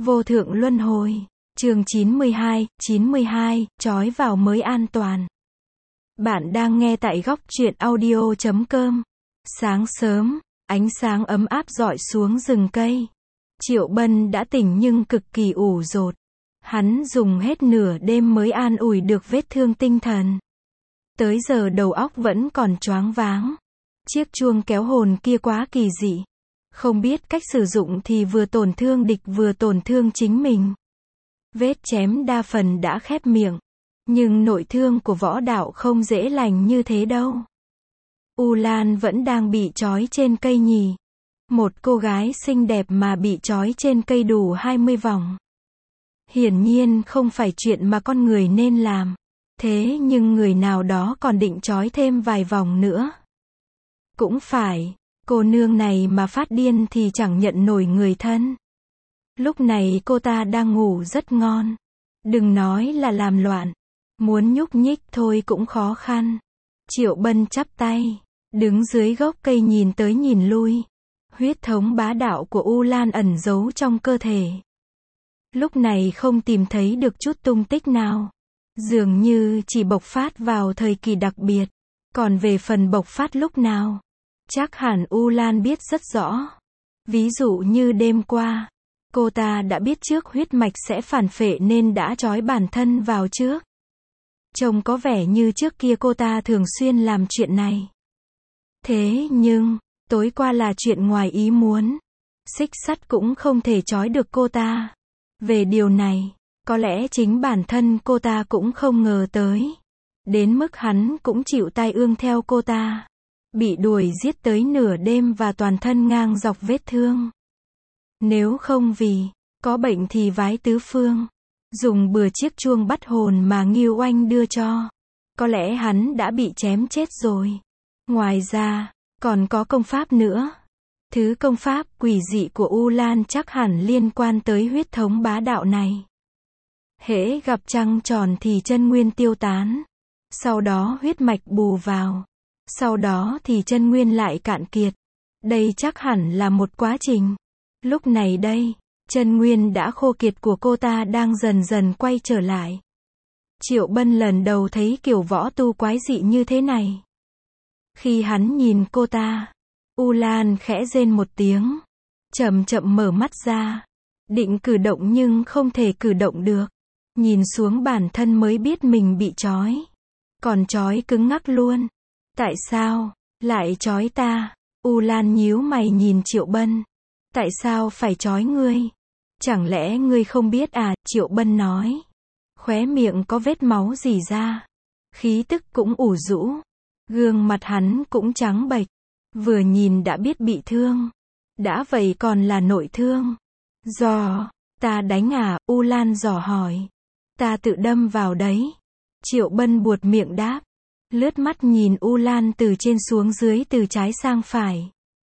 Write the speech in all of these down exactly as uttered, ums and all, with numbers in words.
Vô thượng luân hồi. Chương chín mươi hai, chín mươi hai, trói vào mới an toàn. Bạn đang nghe tại góc truyện audio chấm com. Sáng sớm, ánh sáng ấm áp rọi xuống rừng cây. Triệu Bân đã tỉnh nhưng cực kỳ ủ rột. Hắn dùng hết nửa đêm mới an ủi được vết thương tinh thần. Tới giờ đầu óc vẫn còn choáng váng. Chiếc chuông kéo hồn kia quá kỳ dị. Không biết cách sử dụng thì vừa tổn thương địch vừa tổn thương chính mình. Vết chém đa phần đã khép miệng. Nhưng nội thương của võ đạo không dễ lành như thế đâu. U Lan vẫn đang bị trói trên cây nhì. Một cô gái xinh đẹp mà bị trói trên cây đủ hai mươi vòng. Hiển nhiên không phải chuyện mà con người nên làm. Thế nhưng người nào đó còn định trói thêm vài vòng nữa. Cũng phải, cô nương này mà phát điên thì chẳng nhận nổi người thân. Lúc này cô ta đang ngủ rất ngon. Đừng nói là làm loạn. Muốn nhúc nhích thôi cũng khó khăn. Triệu Bân chắp tay, đứng dưới gốc cây nhìn tới nhìn lui. Huyết thống bá đạo của U Lan ẩn giấu trong cơ thể. Lúc này không tìm thấy được chút tung tích nào. Dường như chỉ bộc phát vào thời kỳ đặc biệt. Còn về phần bộc phát lúc nào, chắc hẳn U Lan biết rất rõ. Ví dụ như đêm qua, cô ta đã biết trước huyết mạch sẽ phản phệ nên đã trói bản thân vào trước. Trông có vẻ như trước kia cô ta thường xuyên làm chuyện này. Thế nhưng, tối qua là chuyện ngoài ý muốn. Xích sắt cũng không thể trói được cô ta. Về điều này, có lẽ chính bản thân cô ta cũng không ngờ tới. Đến mức hắn cũng chịu tai ương theo cô ta. Bị đuổi giết tới nửa đêm và toàn thân ngang dọc vết thương. Nếu không vì có bệnh thì vái tứ phương. Dùng bừa chiếc chuông bắt hồn mà Ngưu Oanh đưa cho. Có lẽ hắn đã bị chém chết rồi. Ngoài ra, còn có công pháp nữa. Thứ công pháp quỷ dị của U Lan chắc hẳn liên quan tới huyết thống bá đạo này. Hễ gặp trăng tròn thì chân nguyên tiêu tán. Sau đó huyết mạch bù vào. Sau đó thì chân nguyên lại cạn kiệt. Đây chắc hẳn là một quá trình. Lúc này đây, chân nguyên đã khô kiệt của cô ta đang dần dần quay trở lại. Triệu Bân lần đầu thấy kiểu võ tu quái dị như thế này. Khi hắn nhìn cô ta, U Lan khẽ rên một tiếng. Chậm chậm mở mắt ra. Định cử động nhưng không thể cử động được. Nhìn xuống bản thân mới biết mình bị trói. Còn trói cứng ngắc luôn. Tại sao lại trói ta? U Lan nhíu mày nhìn Triệu Bân. Tại sao phải trói ngươi? Chẳng lẽ ngươi không biết à? Triệu Bân nói. Khóe miệng có vết máu rỉ ra. Khí tức cũng ủ rũ. Gương mặt hắn cũng trắng bệch. Vừa nhìn đã biết bị thương. Đã vậy còn là nội thương. Dò, ta đánh à? U Lan dò hỏi. Ta tự đâm vào đấy. Triệu Bân buột miệng đáp. Lướt mắt nhìn U Lan từ trên xuống dưới từ trái sang phải.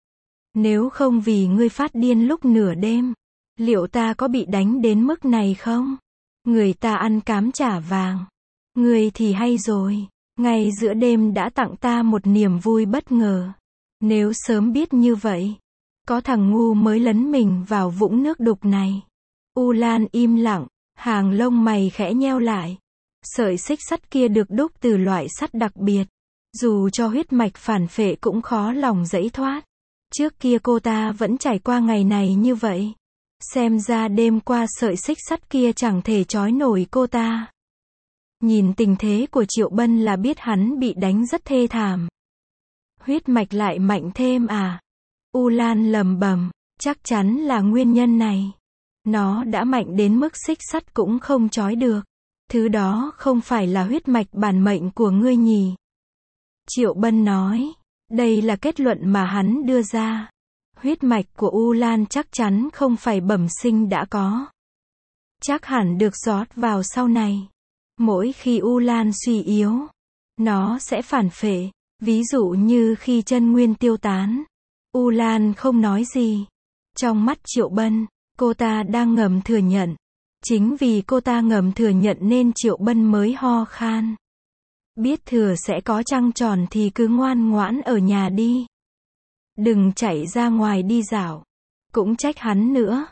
Nếu không vì ngươi phát điên lúc nửa đêm, liệu ta có bị đánh đến mức này không? Người ta ăn cám trả vàng. Ngươi thì hay rồi. Ngay giữa đêm đã tặng ta một niềm vui bất ngờ. Nếu sớm biết như vậy, có thằng ngu mới lấn mình vào vũng nước đục này. U Lan im lặng, hàng lông mày khẽ nheo lại. Sợi xích sắt kia được đúc từ loại sắt đặc biệt. Dù cho huyết mạch phản phệ cũng khó lòng giãy thoát. Trước kia cô ta vẫn trải qua ngày này như vậy. Xem ra đêm qua sợi xích sắt kia chẳng thể trói nổi cô ta. Nhìn tình thế của Triệu Bân là biết hắn bị đánh rất thê thảm. Huyết mạch lại mạnh thêm à? U Lan lầm bầm, chắc chắn là nguyên nhân này. Nó đã mạnh đến mức xích sắt cũng không trói được. Thứ đó không phải là huyết mạch bản mệnh của ngươi nhỉ? Triệu Bân nói. Đây là kết luận mà hắn đưa ra. Huyết mạch của U Lan chắc chắn không phải bẩm sinh đã có. Chắc hẳn được rót vào sau này. Mỗi khi U Lan suy yếu, nó sẽ phản phệ. Ví dụ như khi chân nguyên tiêu tán, U Lan không nói gì. Trong mắt Triệu Bân, cô ta đang ngầm thừa nhận. Chính vì cô ta ngầm thừa nhận nên Triệu Bân mới ho khan. Biết thừa sẽ có trăng tròn thì cứ ngoan ngoãn ở nhà đi. Đừng chạy ra ngoài đi dạo. Cũng trách hắn nữa.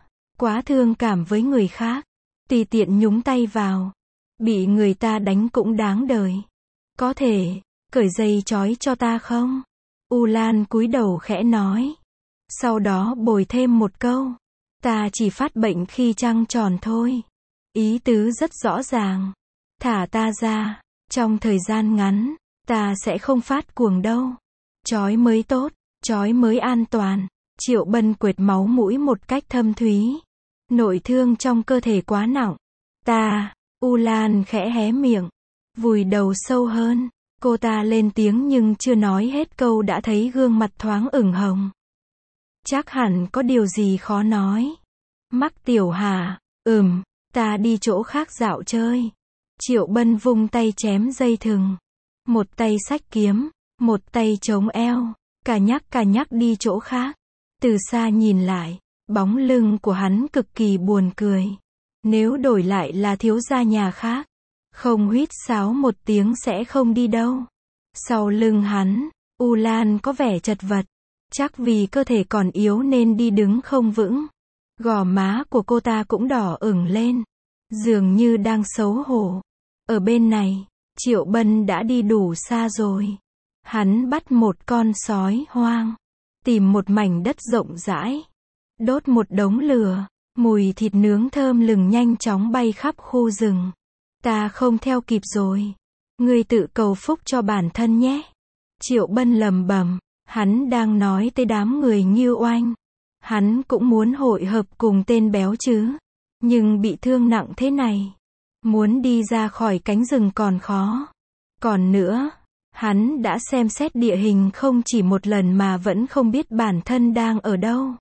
quá thương cảm với người khác, tùy tiện nhúng tay vào, bị người ta đánh cũng đáng đời. Có thể cởi dây trói cho ta không? U Lan cúi đầu khẽ nói. Sau đó bồi thêm một câu. Ta chỉ phát bệnh khi trăng tròn thôi. Ý tứ rất rõ ràng. Thả ta ra. Trong thời gian ngắn, ta sẽ không phát cuồng đâu. Trói mới tốt, trói mới an toàn. Triệu Bân quệt máu mũi một cách thâm thúy. Nội thương trong cơ thể quá nặng. Ta, U Lan khẽ hé miệng, vùi đầu sâu hơn. Cô ta lên tiếng nhưng chưa nói hết câu đã thấy gương mặt thoáng ửng hồng. Chắc hẳn có điều gì khó nói. Mắc tiểu hả? Ừm, ta đi chỗ khác dạo chơi. Triệu Bân vung tay chém dây thừng. Một tay xách kiếm, một tay chống eo. Cả nhắc cả nhắc đi chỗ khác. Từ xa nhìn lại, bóng lưng của hắn cực kỳ buồn cười. Nếu đổi lại là thiếu gia nhà khác, không huýt sáo một tiếng sẽ không đi đâu. Sau lưng hắn, U Lan có vẻ chật vật. Chắc vì cơ thể còn yếu nên đi đứng không vững. Gò má của cô ta cũng đỏ ửng lên. Dường như đang xấu hổ. Ở bên này, Triệu Bân đã đi đủ xa rồi. Hắn bắt một con sói hoang. Tìm một mảnh đất rộng rãi. Đốt một đống lửa. Mùi thịt nướng thơm lừng nhanh chóng bay khắp khu rừng. Ta không theo kịp rồi. Ngươi tự cầu phúc cho bản thân nhé. Triệu Bân lầm bầm. Hắn đang nói tới đám người Ngưu Oanh. Hắn cũng muốn hội hợp cùng tên béo chứ. Nhưng bị thương nặng thế này. Muốn đi ra khỏi cánh rừng còn khó. Còn nữa, hắn đã xem xét địa hình không chỉ một lần mà vẫn không biết bản thân đang ở đâu.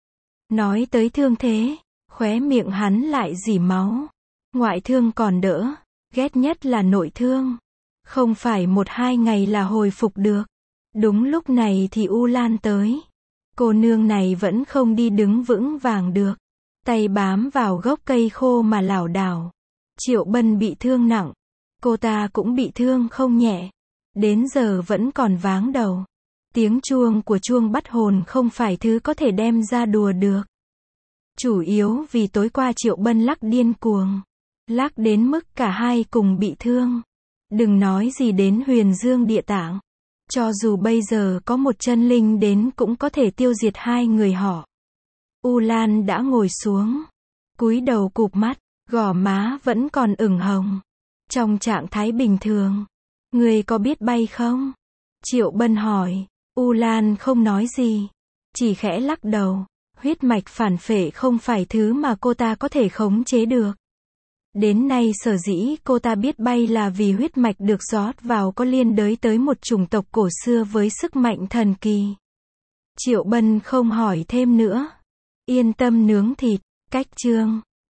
Nói tới thương thế, khóe miệng hắn lại rỉ máu. Ngoại thương còn đỡ, ghét nhất là nội thương. Không phải một hai ngày là hồi phục được. Đúng lúc này thì U Lan tới. Cô nương này vẫn không đi đứng vững vàng được. Tay bám vào gốc cây khô mà lảo đảo. Triệu Bân bị thương nặng. Cô ta cũng bị thương không nhẹ. Đến giờ vẫn còn váng đầu. Tiếng chuông của chuông bắt hồn không phải thứ có thể đem ra đùa được. Chủ yếu vì tối qua Triệu Bân lắc điên cuồng. Lắc đến mức cả hai cùng bị thương. Đừng nói gì đến Huyền Dương Địa Tạng. Cho dù bây giờ có một chân linh đến cũng có thể tiêu diệt hai người họ. U Lan đã ngồi xuống. Cúi đầu cụp mắt. Gò má vẫn còn ửng hồng. Trong trạng thái bình thường. Người có biết bay không? Triệu Bân hỏi. U Lan không nói gì. Chỉ khẽ lắc đầu. Huyết mạch phản phệ không phải thứ mà cô ta có thể khống chế được. Đến nay sở dĩ cô ta biết bay là vì huyết mạch được rót vào có liên đới tới một chủng tộc cổ xưa với sức mạnh thần kỳ. Triệu Bân không hỏi thêm nữa. Yên tâm nướng thịt, cách chương.